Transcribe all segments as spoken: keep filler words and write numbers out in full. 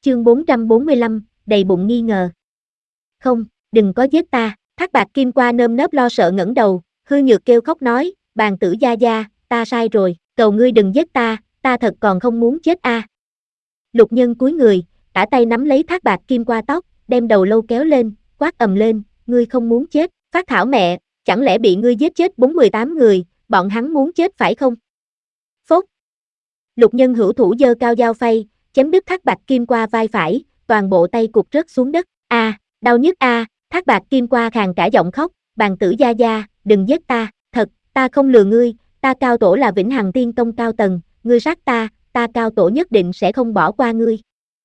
Chương bốn trăm bốn mươi lăm, đầy bụng nghi ngờ. Không, đừng có giết ta, Thác Bạt Kim Qua nơm nớp lo sợ ngẩng đầu, hư nhược kêu khóc nói, bàn tử gia gia, ta sai rồi, cầu ngươi đừng giết ta, ta thật còn không muốn chết a. À. Lục Nhân cúi người, tả tay nắm lấy Thác Bạt Kim Qua tóc, đem đầu lâu kéo lên, quát ầm lên, ngươi không muốn chết, phát thảo mẹ, chẳng lẽ bị ngươi giết chết bốn mươi tám người, bọn hắn muốn chết phải không? Phốt. Lục Nhân hữu thủ giơ cao dao phay, chém đứt Thác Bạt Kim Qua vai phải, toàn bộ tay cụt rớt xuống đất. A, à, đau nhức a, à, Thác Bạt Kim Qua khàn cả giọng khóc, bàn tử gia gia, đừng giết ta, thật, ta không lừa ngươi, ta Cao Tổ là Vĩnh Hằng Tiên Tông cao tầng, ngươi sát ta, ta Cao Tổ nhất định sẽ không bỏ qua ngươi.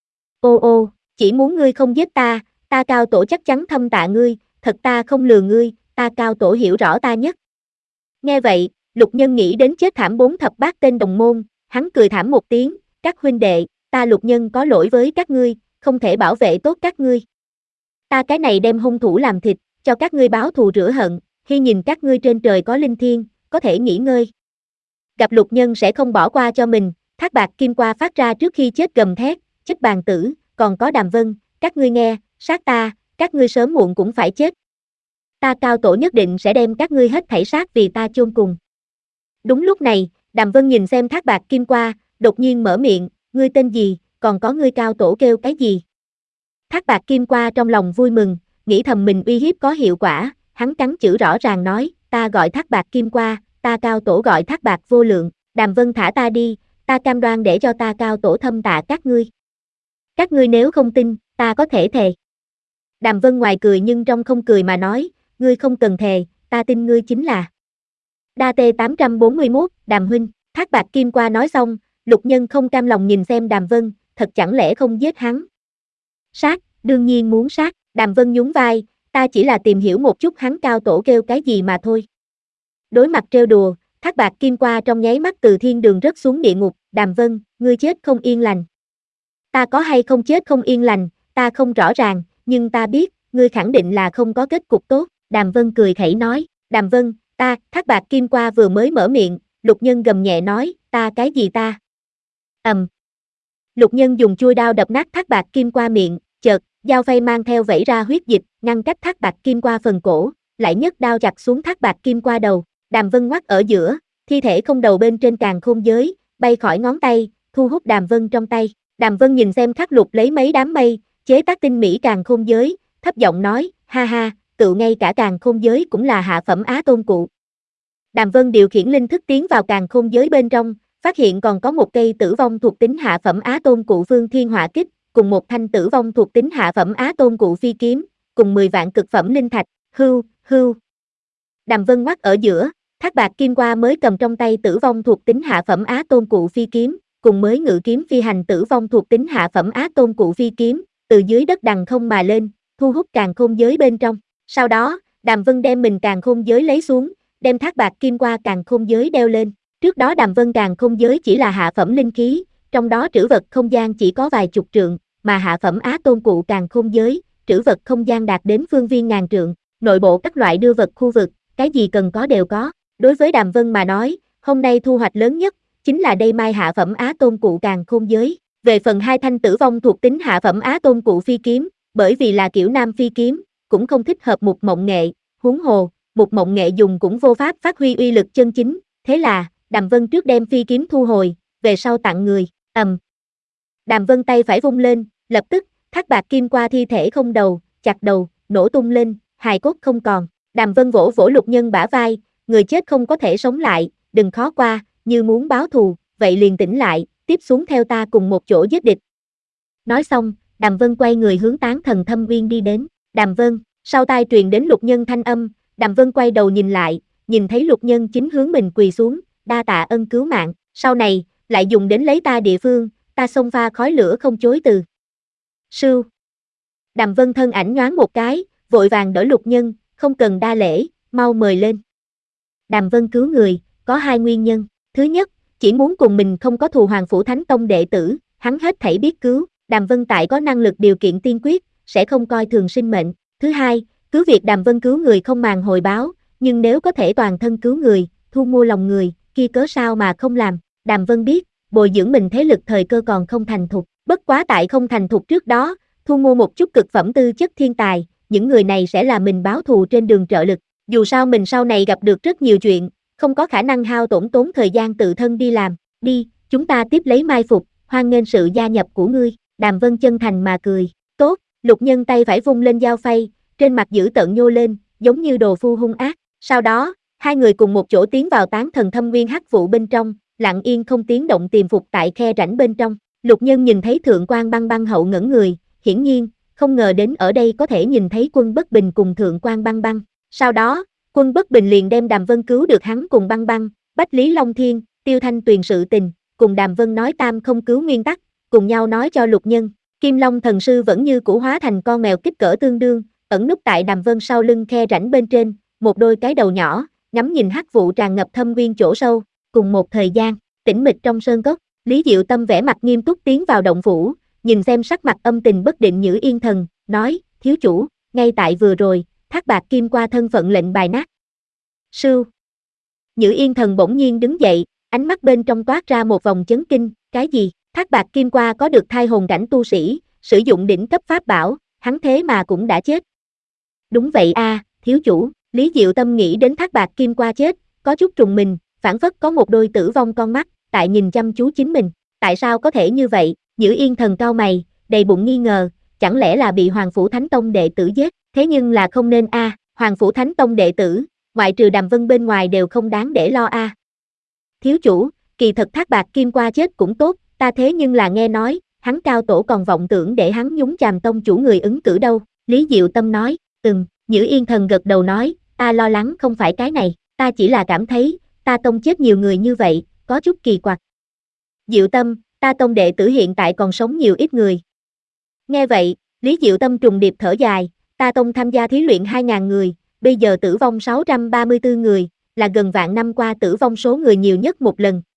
Ô ô, chỉ muốn ngươi không giết ta, ta Cao Tổ chắc chắn thâm tạ ngươi, thật ta không lừa ngươi, ta Cao Tổ hiểu rõ ta nhất. Nghe vậy, Lục Nhân nghĩ đến chết thảm bốn thập bát tên đồng môn, hắn cười thảm một tiếng, các huynh đệ, ta Lục Nhân có lỗi với các ngươi, không thể bảo vệ tốt các ngươi. Ta cái này đem hung thủ làm thịt, cho các ngươi báo thù rửa hận, khi nhìn các ngươi trên trời có linh thiêng, có thể nghỉ ngơi. Gặp Lục Nhân sẽ không bỏ qua cho mình, Thác Bạt Kim Qua phát ra trước khi chết gầm thét, chết bàn tử, còn có Đàm Vân, các ngươi nghe, sát ta, các ngươi sớm muộn cũng phải chết. Ta Cao Tổ nhất định sẽ đem các ngươi hết thảy sát vì ta chôn cùng. Đúng lúc này, Đàm Vân nhìn xem Thác Bạt Kim Qua, đột nhiên mở miệng, ngươi tên gì, còn có ngươi Cao Tổ kêu cái gì? Thác Bạt Kim Qua trong lòng vui mừng, nghĩ thầm mình uy hiếp có hiệu quả, hắn cắn chữ rõ ràng nói, ta gọi Thác Bạt Kim Qua, ta Cao Tổ gọi Thác Bạt Vô Lượng, Đàm Vân thả ta đi, ta cam đoan để cho ta Cao Tổ thâm tạ các ngươi. Các ngươi nếu không tin, ta có thể thề. Đàm Vân ngoài cười nhưng trong không cười mà nói, ngươi không cần thề, ta tin ngươi chính là. Đa T tám trăm bốn mươi mốt, Đàm huynh, Thác Bạt Kim Qua nói xong, Lục Nhân không cam lòng nhìn xem Đàm Vân, thật chẳng lẽ không giết hắn. Sát, đương nhiên muốn sát, Đàm Vân nhún vai, ta chỉ là tìm hiểu một chút hắn Cao Tổ kêu cái gì mà thôi. Đối mặt trêu đùa, Thác Bạt Kim Qua trong nháy mắt từ thiên đường rớt xuống địa ngục, Đàm Vân, ngươi chết không yên lành. Ta có hay không chết không yên lành, ta không rõ ràng, nhưng ta biết, ngươi khẳng định là không có kết cục tốt, Đàm Vân cười khẩy nói, Đàm Vân, ta, Thác Bạt Kim Qua vừa mới mở miệng, Lục Nhân gầm nhẹ nói, ta cái gì ta? Ầm. Um. Lục Nhân dùng chuôi đao đập nát Thác Bạt Kim Qua miệng, chợt, dao phay mang theo vẩy ra huyết dịch, ngăn cách Thác Bạt Kim Qua phần cổ, lại nhấc đao chặt xuống Thác Bạt Kim Qua đầu, Đàm Vân ngoắt ở giữa, thi thể không đầu bên trên càn khôn giới, bay khỏi ngón tay, thu hút Đàm Vân trong tay. Đàm Vân nhìn xem Khắc Lục lấy mấy đám mây, chế tác tinh mỹ càn khôn giới, thấp giọng nói, ha ha, tự ngay cả càn khôn giới cũng là hạ phẩm Á Tôn cụ. Đàm Vân điều khiển linh thức tiến vào càn khôn giới bên trong, phát hiện còn có một cây tử vong thuộc tính hạ phẩm Á Tôn cụ Phương Thiên Hỏa Kích, cùng một thanh tử vong thuộc tính hạ phẩm Á Tôn cụ Phi Kiếm, cùng mười vạn cực phẩm linh thạch, hưu, hưu. Đàm Vân ngoắt ở giữa, Thác Bạt Kim Qua mới cầm trong tay tử vong thuộc tính hạ phẩm Á Tôn cụ Phi Kiếm, cùng mới ngự kiếm phi hành tử vong thuộc tính hạ phẩm Á Tôn cụ Phi Kiếm, từ dưới đất đằng không mà lên, thu hút càn khôn giới bên trong. Sau đó, Đàm Vân đem mình càn khôn giới lấy xuống, đem Thác Bạt Kim Qua càn khôn giới đeo lên. Trước đó Đàm Vân càn khôn giới chỉ là hạ phẩm linh khí, trong đó trữ vật không gian chỉ có vài chục trượng, mà hạ phẩm Á Tôn cụ càn khôn giới, trữ vật không gian đạt đến phương viên ngàn trượng, nội bộ các loại đưa vật khu vực, cái gì cần có đều có. Đối với Đàm Vân mà nói, hôm nay thu hoạch lớn nhất chính là đây mai hạ phẩm Á Tôn cụ càn khôn giới. Về phần hai thanh tử vong thuộc tính hạ phẩm Á Tôn cụ phi kiếm, bởi vì là kiểu nam phi kiếm, cũng không thích hợp Mục Mộng Nghệ, huống hồ, Mục Mộng Nghệ dùng cũng vô pháp phát huy uy lực chân chính, thế là, Đàm Vân trước đem phi kiếm thu hồi, về sau tặng người, ầm. Um. Đàm Vân tay phải vung lên, lập tức, Thác Bạt Kim Qua thi thể không đầu, chặt đầu, nổ tung lên, hài cốt không còn. Đàm Vân vỗ vỗ Lục Nhân bả vai, người chết không có thể sống lại, đừng khó qua, như muốn báo thù, vậy liền tỉnh lại, tiếp xuống theo ta cùng một chỗ giết địch. Nói xong, Đàm Vân quay người hướng Tán Thần Thâm Uyên đi đến. Đàm Vân, sau tai truyền đến Lục Nhân thanh âm, Đàm Vân quay đầu nhìn lại, nhìn thấy Lục Nhân chính hướng mình quỳ xuống, đa tạ ân cứu mạng, sau này, lại dùng đến lấy ta địa phương, ta xông pha khói lửa không chối từ. Sưu. Đàm Vân thân ảnh nhoáng một cái, vội vàng đỡ Lục Nhân, không cần đa lễ, mau mời lên. Đàm Vân cứu người, có hai nguyên nhân, thứ nhất, chỉ muốn cùng mình không có thù Hoàng Phủ Thánh Tông đệ tử, hắn hết thảy biết cứu, Đàm Vân tại có năng lực điều kiện tiên quyết, sẽ không coi thường sinh mệnh. Thứ hai, cứ việc Đàm Vân cứu người không màng hồi báo, nhưng nếu có thể toàn thân cứu người, thu mua lòng người, kia cớ sao mà không làm. Đàm Vân biết, bồi dưỡng mình thế lực thời cơ còn không thành thục, bất Bất quá tại không thành thục trước đó, thu mua một chút cực phẩm tư chất thiên tài, những người này sẽ là mình báo thù trên đường trợ lực. Dù sao mình sau này gặp được rất nhiều chuyện, không có khả năng hao tổn tốn thời gian tự thân đi làm. Đi, chúng ta tiếp lấy mai phục, hoan nghênh sự gia nhập của ngươi. Đàm Vân chân thành mà cười. Tốt, Lục Nhân tay phải vung lên dao phay, trên mặt dữ tợn nhô lên, giống như đồ phu hung ác. Sau đó, hai người cùng một chỗ tiến vào tán thần thâm nguyên hắc vụ bên trong, lặng yên không tiếng động tiềm phục tại khe rãnh bên trong. Lục Nhân nhìn thấy Thượng quan Băng Băng hậu ngẩn người, hiển nhiên, không ngờ đến ở đây có thể nhìn thấy Quân Bất Bình cùng Thượng quan Băng Băng. Sau đó, Quân Bất Bình liền đem Đàm Vân cứu được hắn cùng Băng Băng, Bách Lý Long Thiên, Tiêu Thanh Tuyền sự tình, cùng Đàm Vân nói tam không cứu nguyên tắc, cùng nhau nói cho Lục Nhân. Kim Long thần sư vẫn như cũ hóa thành con mèo kích cỡ tương đương, ẩn núp tại Đàm Vân sau lưng khe rãnh bên trên, một đôi cái đầu nhỏ, ngắm nhìn hắc vụ tràn ngập thâm nguyên chỗ sâu. Cùng một thời gian, tĩnh mịch trong sơn cốc, Lý Diệu Tâm vẻ mặt nghiêm túc tiến vào động phủ, nhìn xem sắc mặt âm tình bất định Nhữ Yên Thần, nói, thiếu chủ, ngay tại vừa rồi, Thác Bạt Kim qua thân phận lệnh bài nát. Sưu. Nhữ Yên Thần bỗng nhiên đứng dậy, ánh mắt bên trong toát ra một vòng chấn kinh, cái gì? Thác Bạt Kim qua có được thai hồn cảnh tu sĩ, sử dụng đỉnh cấp pháp bảo, hắn thế mà cũng đã chết. Đúng vậy a, à, thiếu chủ, Lý Diệu Tâm nghĩ đến Thác Bạt Kim qua chết, có chút trùng mình, phản phất có một đôi tử vong con mắt, tại nhìn chăm chú chính mình. Tại sao có thể như vậy? Nhữ Yên Thần cau mày, đầy bụng nghi ngờ, chẳng lẽ là bị Hoàng Phủ Thánh Tông đệ tử giết? Thế nhưng là không nên a, à, Hoàng Phủ Thánh Tông đệ tử, ngoại trừ Đàm Vân bên ngoài đều không đáng để lo a. À. Thiếu chủ, kỳ thật Thác Bạt Kim qua chết cũng tốt, ta thế nhưng là nghe nói, hắn cao tổ còn vọng tưởng để hắn nhúng chàm tông chủ người ứng cử đâu. Lý Diệu Tâm nói, ừm, Nhữ Yên Thần gật đầu nói, ta lo lắng không phải cái này, ta chỉ là cảm thấy, ta tông chết nhiều người như vậy, có chút kỳ quặc. Diệu Tâm, ta tông đệ tử hiện tại còn sống nhiều ít người. Nghe vậy, Lý Diệu Tâm trùng điệp thở dài, ta tông tham gia thí luyện hai nghìn người, bây giờ tử vong sáu trăm ba mươi tư người, là gần vạn năm qua tử vong số người nhiều nhất một lần,